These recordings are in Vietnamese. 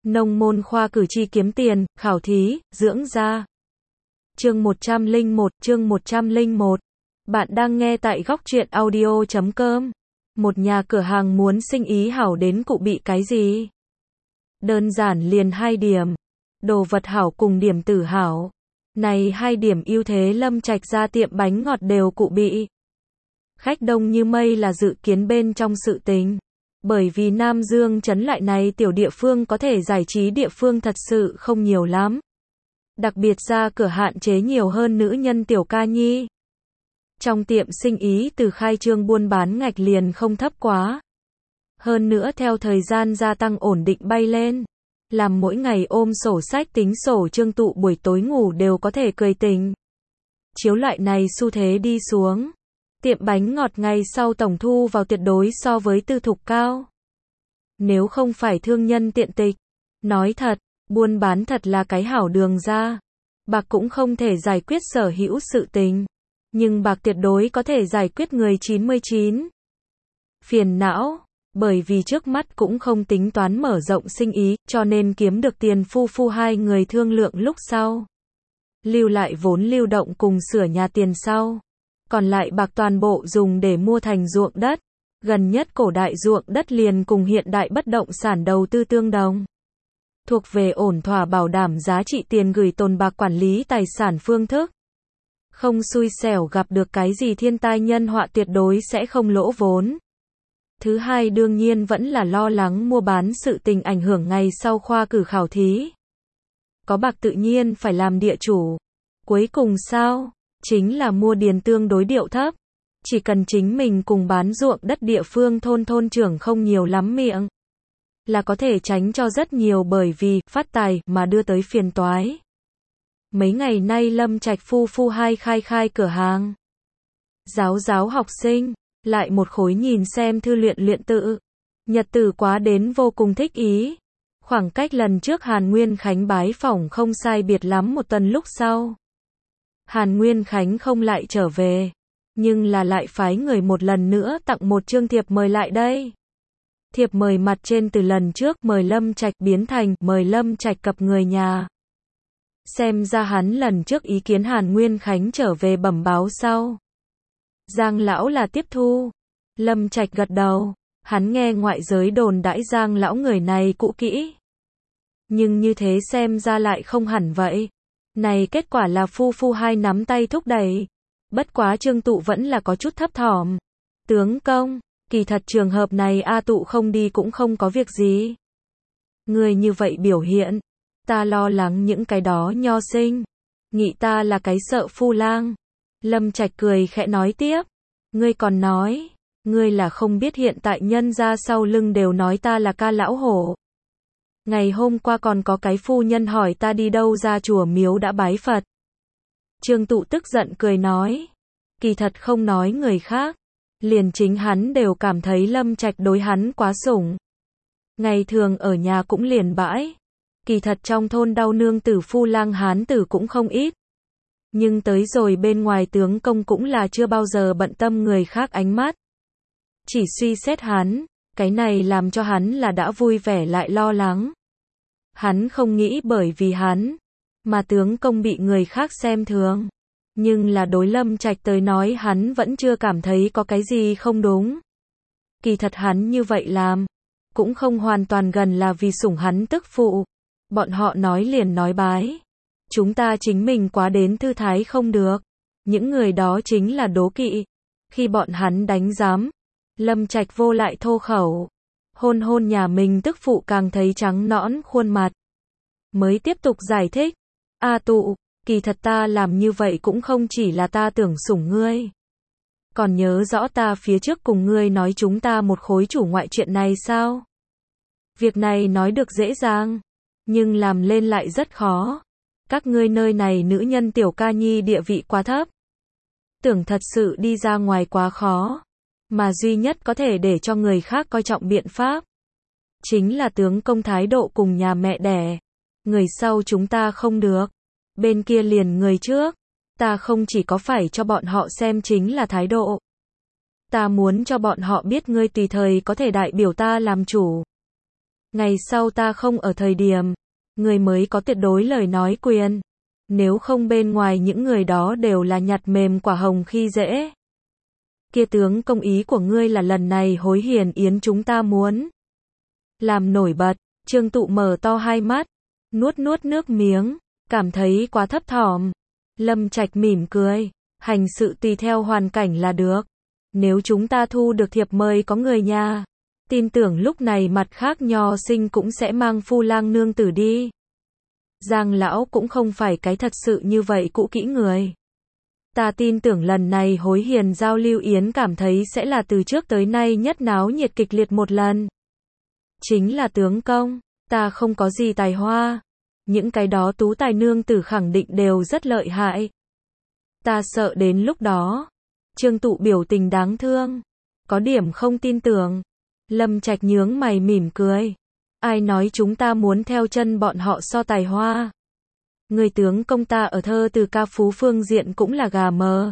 Nông môn khoa cử tri kiếm tiền, khảo thí, dưỡng da. Chương 101, chương 101. Bạn đang nghe tại góc truyện audio.com. Một nhà cửa hàng muốn sinh ý hảo đến cụ bị cái gì? Đơn giản liền 2 điểm. Đồ vật hảo cùng điểm tử hảo. Này 2 điểm ưu thế Lâm Trạch ra tiệm bánh ngọt đều cụ bị. Khách đông như mây là dự kiến bên trong sự tình. Bởi vì Nam Dương trấn lại này tiểu địa phương có thể giải trí địa phương thật sự không nhiều lắm. Đặc biệt ra cửa hạn chế nhiều hơn nữ nhân tiểu ca nhi. Trong tiệm sinh ý từ khai trương buôn bán ngạch liền không thấp quá. Hơn nữa theo thời gian gia tăng ổn định bay lên. Làm mỗi ngày ôm sổ sách tính sổ chương tụ buổi tối ngủ đều có thể cười tình. Chiếu loại này xu thế đi xuống. Tiệm bánh ngọt ngày sau tổng thu vào tuyệt đối so với tư thục cao. Nếu không phải thương nhân tiện tịch. Nói thật, buôn bán thật là cái hảo đường ra. Bạc cũng không thể giải quyết sở hữu sự tình. Nhưng bạc tuyệt đối có thể giải quyết người 99. Phiền não, bởi vì trước mắt cũng không tính toán mở rộng sinh ý, cho nên kiếm được tiền phu hai người thương lượng lúc sau. Lưu lại vốn lưu động cùng sửa nhà tiền sau. Còn lại bạc toàn bộ dùng để mua thành ruộng đất. Gần nhất cổ đại ruộng đất liền cùng hiện đại bất động sản đầu tư tương đồng. Thuộc về ổn thỏa bảo đảm giá trị tiền gửi tồn bạc quản lý tài sản phương thức. Không xui xẻo gặp được cái gì thiên tai nhân họa tuyệt đối sẽ không lỗ vốn. Thứ hai đương nhiên vẫn là lo lắng mua bán sự tình ảnh hưởng ngày sau khoa cử khảo thí. Có bạc tự nhiên phải làm địa chủ. Cuối cùng sao? Chính là mua điền tương đối điệu thấp. Chỉ cần chính mình cùng bán ruộng đất địa phương thôn trưởng không nhiều lắm miệng. Là có thể tránh cho rất nhiều bởi vì phát tài mà đưa tới phiền toái. Mấy ngày nay Lâm Trạch phu hai khai cửa hàng. Giáo học sinh, lại một khối nhìn xem thư luyện tự. Nhật tử quá đến vô cùng thích ý. Khoảng cách lần trước Hàn Nguyên Khánh bái phỏng không sai biệt lắm một tuần lúc sau. Hàn Nguyên Khánh không lại trở về, nhưng là lại phái người một lần nữa tặng một chương thiệp mời lại đây. Thiệp mời mặt trên từ lần trước mời Lâm Trạch biến thành mời Lâm Trạch cập người nhà. Xem ra hắn lần trước ý kiến Hàn Nguyên Khánh trở về bẩm báo sau. Giang lão là tiếp thu. Lâm Trạch gật đầu, hắn nghe ngoại giới đồn đãi Giang lão người này cũ kỹ. Nhưng như thế xem ra lại không hẳn vậy. Này kết quả là phu hai nắm tay thúc đẩy. Bất quá Trương Tụ vẫn là có chút thấp thỏm. Tướng công, kỳ thật trường hợp này A Tụ không đi cũng không có việc gì. Người như vậy biểu hiện, ta lo lắng những cái đó nho sinh. Nghĩ ta là cái sợ phu lang. Lâm Trạch cười khẽ nói tiếp. Ngươi còn nói, ngươi là không biết hiện tại nhân ra sau lưng đều nói ta là ca lão hổ. Ngày hôm qua còn có cái phu nhân hỏi ta đi đâu ra chùa miếu đã bái Phật. Trương Tụ tức giận cười nói. Kỳ thật không nói người khác. Liền chính hắn đều cảm thấy Lâm Trạch đối hắn quá sủng. Ngày thường ở nhà cũng liền bãi. Kỳ thật trong thôn đau nương tử phu lang hán tử cũng không ít. Nhưng tới rồi bên ngoài tướng công cũng là chưa bao giờ bận tâm người khác ánh mắt. Chỉ suy xét hắn, cái này làm cho hắn là đã vui vẻ lại lo lắng. Hắn không nghĩ bởi vì hắn, mà tướng công bị người khác xem thường. Nhưng là đối Lâm Trạch tới nói hắn vẫn chưa cảm thấy có cái gì không đúng. Kỳ thật hắn như vậy làm, cũng không hoàn toàn gần là vì sủng hắn tức phụ. Bọn họ nói liền nói bái. Chúng ta chính mình quá đến thư thái không được. Những người đó chính là đố kỵ. Khi bọn hắn đánh giám, Lâm Trạch vô lại thô khẩu. Hôn nhà mình tức phụ càng thấy trắng nõn khuôn mặt. Mới tiếp tục giải thích. A Tụ, kỳ thật ta làm như vậy cũng không chỉ là ta tưởng sủng ngươi. Còn nhớ rõ ta phía trước cùng ngươi nói chúng ta một khối chủ ngoại chuyện này sao? Việc này nói được dễ dàng, nhưng làm lên lại rất khó. Các ngươi nơi này nữ nhân tiểu ca nhi địa vị quá thấp. Tưởng thật sự đi ra ngoài quá khó. Mà duy nhất có thể để cho người khác coi trọng biện pháp. Chính là tướng công thái độ cùng nhà mẹ đẻ. Người sau chúng ta không được. Bên kia liền người trước. Ta không chỉ có phải cho bọn họ xem chính là thái độ. Ta muốn cho bọn họ biết ngươi tùy thời có thể đại biểu ta làm chủ. Ngày sau ta không ở thời điểm, người mới có tuyệt đối lời nói quyền. Nếu không bên ngoài những người đó đều là nhặt mềm quả hồng khi dễ. Kia tướng công ý của ngươi là lần này hối hiền yến chúng ta muốn làm nổi bật. Trương Tụ mở to hai mắt, nuốt nuốt nước miếng, cảm thấy quá thấp thỏm. Lâm Trạch mỉm cười, hành sự tùy theo hoàn cảnh là được. Nếu chúng ta thu được thiệp mời có người nhà, tin tưởng lúc này mặt khác nho sinh cũng sẽ mang phu lang nương tử đi. Giang lão cũng không phải cái thật sự như vậy cũ kỹ người. Ta tin tưởng lần này hối hiền giao lưu yến cảm thấy sẽ là từ trước tới nay nhất náo nhiệt kịch liệt một lần. Chính là tướng công, ta không có gì tài hoa. Những cái đó tú tài nương tử khẳng định đều rất lợi hại. Ta sợ đến lúc đó. Trương Tụ biểu tình đáng thương. Có điểm không tin tưởng. Lâm Trạch nhướng mày mỉm cười. Ai nói chúng ta muốn theo chân bọn họ so tài hoa. Người tướng công ta ở thơ từ ca phú phương diện cũng là gà mờ.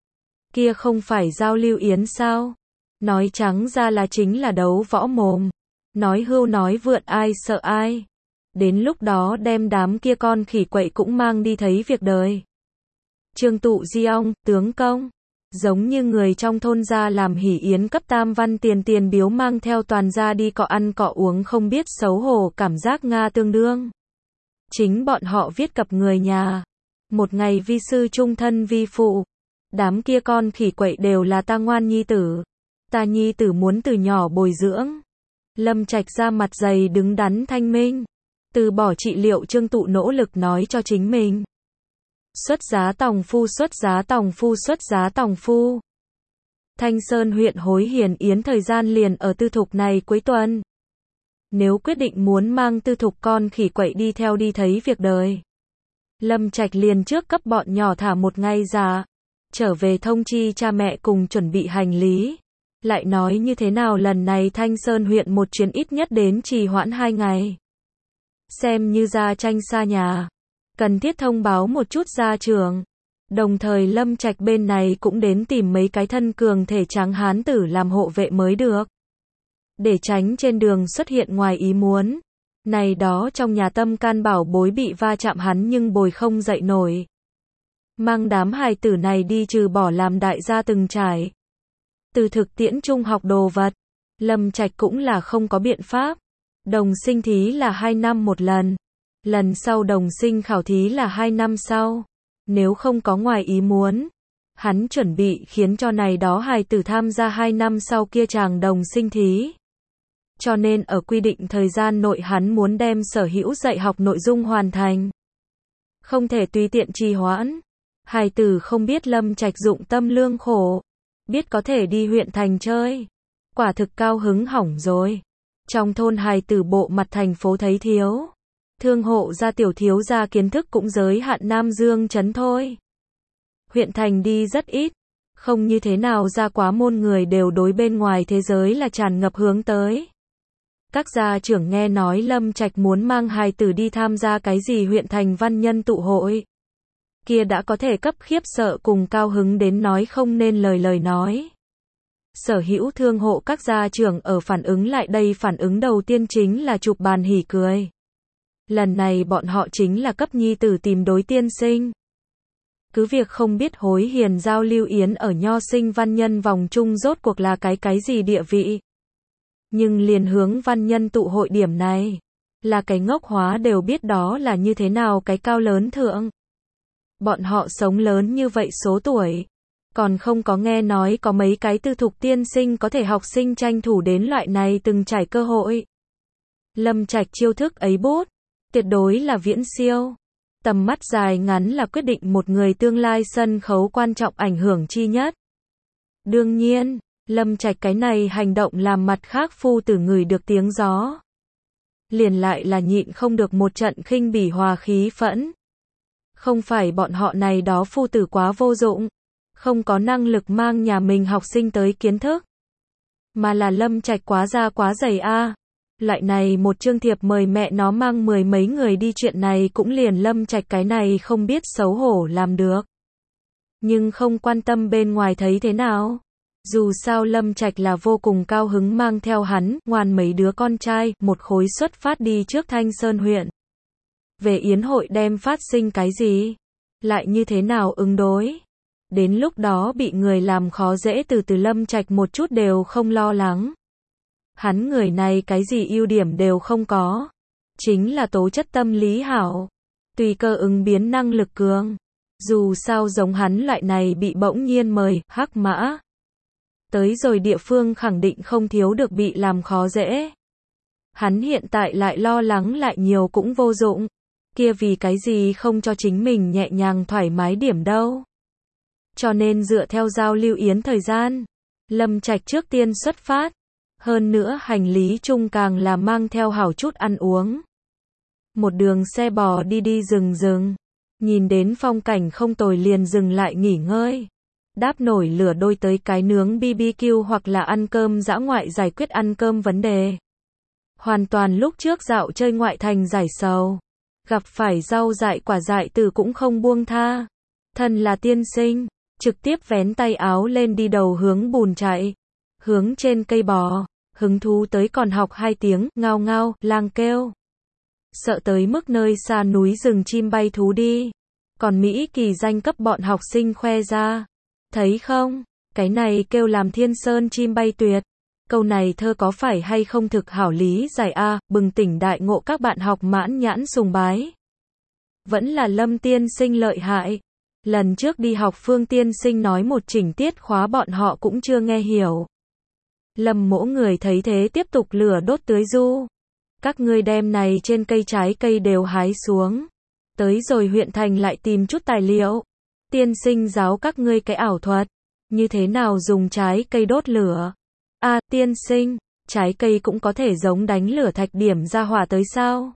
Kia không phải giao lưu yến sao? Nói trắng ra là chính là đấu võ mồm. Nói hưu nói vượn ai sợ ai. Đến lúc đó đem đám kia con khỉ quậy cũng mang đi thấy việc đời. Trương Tụ di ong, tướng công. Giống như người trong thôn gia làm hỉ yến cấp tam văn tiền biếu mang theo toàn gia đi cọ ăn cọ uống không biết xấu hổ cảm giác Nga tương đương. Chính bọn họ viết cập người nhà. Một ngày vi sư trung thân vi phụ. Đám kia con khỉ quậy đều là ta ngoan nhi tử. Ta nhi tử muốn từ nhỏ bồi dưỡng. Lâm Trạch ra mặt dày đứng đắn thanh minh. Từ bỏ trị liệu Trương Tụ nỗ lực nói cho chính mình. Xuất giá tòng phu, xuất giá tòng phu, xuất giá tòng phu. Thanh Sơn huyện hối hiền yến thời gian liền ở tư thục này cuối tuần. Nếu quyết định muốn mang tư thục con khỉ quậy đi theo đi thấy việc đời. Lâm Trạch liền trước cấp bọn nhỏ thả một ngày giả. Trở về thông chi cha mẹ cùng chuẩn bị hành lý. Lại nói như thế nào lần này Thanh Sơn huyện một chuyến ít nhất đến trì hoãn 2 ngày. Xem như ra tranh xa nhà. Cần thiết thông báo một chút gia trưởng. Đồng thời Lâm Trạch bên này cũng đến tìm mấy cái thân cường thể tráng hán tử làm hộ vệ mới được. Để tránh trên đường xuất hiện ngoài ý muốn. Này đó trong nhà tâm can bảo bối bị va chạm hắn nhưng bồi không dậy nổi. Mang đám hài tử này đi trừ bỏ làm đại gia từng trải. Từ thực tiễn trung học đồ vật. Lâm Trạch cũng là không có biện pháp. Đồng sinh thí là 2 năm một lần. Lần sau đồng sinh khảo thí là 2 năm sau. Nếu không có ngoài ý muốn, hắn chuẩn bị khiến cho này đó hài tử tham gia 2 năm sau kia chàng đồng sinh thí. Cho nên ở quy định thời gian nội hắn muốn đem sở hữu dạy học nội dung hoàn thành. Không thể tùy tiện trì hoãn. Hài tử không biết Lâm Trạch dụng tâm lương khổ. Biết có thể đi huyện thành chơi. Quả thực cao hứng hỏng rồi. Trong thôn hài tử bộ mặt thành phố thấy thiếu. Thương hộ gia tiểu thiếu gia kiến thức cũng giới hạn Nam Dương trấn thôi. Huyện thành đi rất ít. Không như thế nào ra quá môn người đều đối bên ngoài thế giới là tràn ngập hướng tới. Các gia trưởng nghe nói Lâm Trạch muốn mang hài tử đi tham gia cái gì huyện thành văn nhân tụ hội. Kia đã có thể cấp khiếp sợ cùng cao hứng đến nói không nên lời nói. Sở hữu thương hộ các gia trưởng ở phản ứng lại đây phản ứng đầu tiên chính là chụp bàn hỉ cười. Lần này bọn họ chính là cấp nhi tử tìm đối tiên sinh. Cứ việc không biết hối hiền giao lưu yến ở nho sinh văn nhân vòng chung rốt cuộc là cái gì địa vị. Nhưng liền hướng văn nhân tụ hội điểm này, là cái ngốc hóa đều biết đó là như thế nào cái cao lớn thượng. Bọn họ sống lớn như vậy số tuổi, còn không có nghe nói có mấy cái tư thục tiên sinh có thể học sinh tranh thủ đến loại này từng trải cơ hội. Lâm Trạch chiêu thức ấy bút, tuyệt đối là viễn siêu. Tầm mắt dài ngắn là quyết định một người tương lai sân khấu quan trọng ảnh hưởng chi nhất. Đương nhiên, Lâm Trạch cái này hành động làm mặt khác phu tử ngửi được tiếng gió. Liền lại là nhịn không được một trận khinh bỉ hòa khí phẫn. Không phải bọn họ này đó phu tử quá vô dụng, không có năng lực mang nhà mình học sinh tới kiến thức. Mà là Lâm Trạch quá ra quá dày a. Loại này một chương thiệp mời mẹ nó mang 10 mấy người đi chuyện này cũng liền Lâm Trạch cái này không biết xấu hổ làm được. Nhưng không quan tâm bên ngoài thấy thế nào. Dù sao Lâm Trạch là vô cùng cao hứng mang theo hắn, ngoan mấy đứa con trai, một khối xuất phát đi trước Thanh Sơn huyện. Về yến hội đem phát sinh cái gì? Lại như thế nào ứng đối? Đến lúc đó bị người làm khó dễ từ Lâm Trạch một chút đều không lo lắng. Hắn người này cái gì ưu điểm đều không có. Chính là tố chất tâm lý hảo. Tùy cơ ứng biến năng lực cường. Dù sao giống hắn loại này bị bỗng nhiên mời, hắc mã. Tới rồi địa phương khẳng định không thiếu được bị làm khó dễ. Hắn hiện tại lại lo lắng lại nhiều cũng vô dụng. Kia vì cái gì không cho chính mình nhẹ nhàng thoải mái điểm đâu. Cho nên dựa theo giao lưu yến thời gian, Lâm Trạch trước tiên xuất phát. Hơn nữa hành lý chung càng là mang theo hảo chút ăn uống. Một đường xe bò đi rừng. Nhìn đến phong cảnh không tồi liền dừng lại nghỉ ngơi. Đáp nổi lửa đôi tới cái nướng BBQ hoặc là ăn cơm dã ngoại giải quyết ăn cơm vấn đề. Hoàn toàn lúc trước dạo chơi ngoại thành giải sầu. Gặp phải rau dại quả dại tử cũng không buông tha. Thân là tiên sinh, trực tiếp vén tay áo lên đi đầu hướng bùn chạy. Hướng trên cây bò, hứng thú tới còn học 2 tiếng, ngao ngao, lang kêu. Sợ tới mức nơi xa núi rừng chim bay thú đi. Còn Mỹ kỳ danh cấp bọn học sinh khoe ra. Thấy không? Cái này kêu làm thiên sơn chim bay tuyệt. Câu này thơ có phải hay không thực hảo lý giải a, bừng tỉnh đại ngộ các bạn học mãn nhãn sùng bái. Vẫn là Lâm tiên sinh lợi hại. Lần trước đi học Phương tiên sinh nói một chỉnh tiết khóa bọn họ cũng chưa nghe hiểu. Lâm mỗ người thấy thế tiếp tục lửa đốt tưới du. Các ngươi đem này trên cây trái cây đều hái xuống. Tới rồi huyện thành lại tìm chút tài liệu. Tiên sinh giáo các ngươi cái ảo thuật. Như thế nào dùng trái cây đốt lửa. Tiên sinh, trái cây cũng có thể giống đánh lửa thạch điểm ra hỏa tới sao?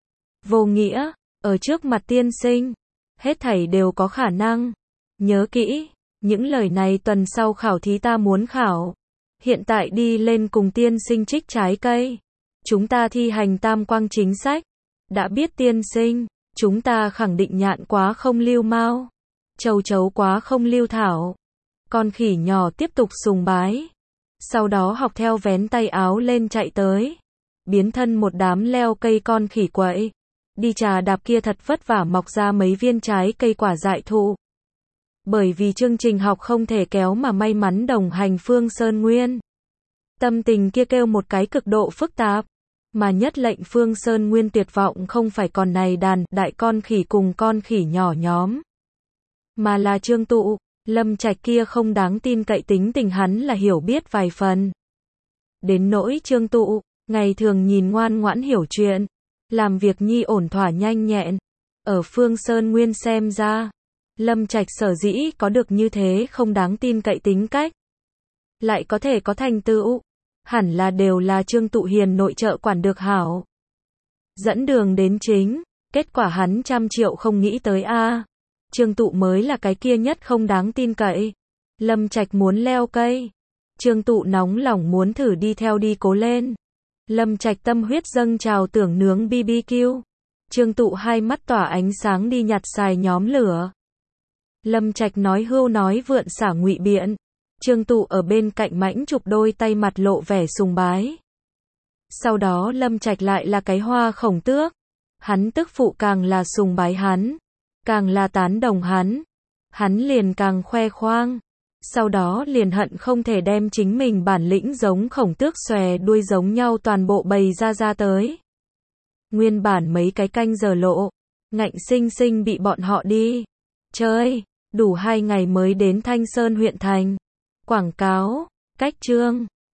Vô nghĩa, ở trước mặt tiên sinh, hết thảy đều có khả năng. Nhớ kỹ, những lời này tuần sau khảo thí ta muốn khảo. Hiện tại đi lên cùng tiên sinh trích trái cây. Chúng ta thi hành tam quang chính sách. Đã biết tiên sinh, chúng ta khẳng định nhạn quá không lưu mao. Châu chấu quá không lưu thảo. Con khỉ nhỏ tiếp tục sùng bái. Sau đó học theo vén tay áo lên chạy tới. Biến thân một đám leo cây con khỉ quậy. Đi trà đạp kia thật vất vả mọc ra mấy viên trái cây quả dại thụ. Bởi vì chương trình học không thể kéo mà may mắn đồng hành Phương Sơn Nguyên. Tâm tình kia kêu một cái cực độ phức tạp. Mà nhất lệnh Phương Sơn Nguyên tuyệt vọng không phải còn này đàn đại con khỉ cùng con khỉ nhỏ nhóm. Mà là Trương Tụ, Lâm Trạch kia không đáng tin cậy tính tình hắn là hiểu biết vài phần. Đến nỗi Trương Tụ, ngày thường nhìn ngoan ngoãn hiểu chuyện, làm việc nhi ổn thỏa nhanh nhẹn. Ở Phương Sơn Nguyên xem ra, Lâm Trạch sở dĩ có được như thế không đáng tin cậy tính cách. Lại có thể có thành tựu. Hẳn là đều là Trương Tụ hiền nội trợ quản được hảo. Dẫn đường đến chính, kết quả hắn 100 triệu không nghĩ tới a. Trương Tụ mới là cái kia nhất không đáng tin cậy. Lâm Trạch muốn leo cây. Trương Tụ nóng lòng muốn thử đi theo đi cố lên. Lâm Trạch tâm huyết dâng trào tưởng nướng BBQ. Trương Tụ hai mắt tỏa ánh sáng đi nhặt xài nhóm lửa. Lâm Trạch nói hưu nói vượn xả ngụy biện. Trương Tụ ở bên cạnh mãnh chụp đôi tay mặt lộ vẻ sùng bái. Sau đó Lâm Trạch lại là cái hoa khổng tước. Hắn tức phụ càng là sùng bái hắn. Càng là tán đồng hắn. Hắn liền càng khoe khoang. Sau đó liền hận không thể đem chính mình bản lĩnh giống khổng tước xòe đuôi giống nhau toàn bộ bày ra tới. Nguyên bản mấy cái canh giờ lộ. Ngạnh sinh sinh bị bọn họ đi. Chơi. Đủ 2 ngày mới đến Thanh Sơn huyện thành. Quảng cáo. Cách chương.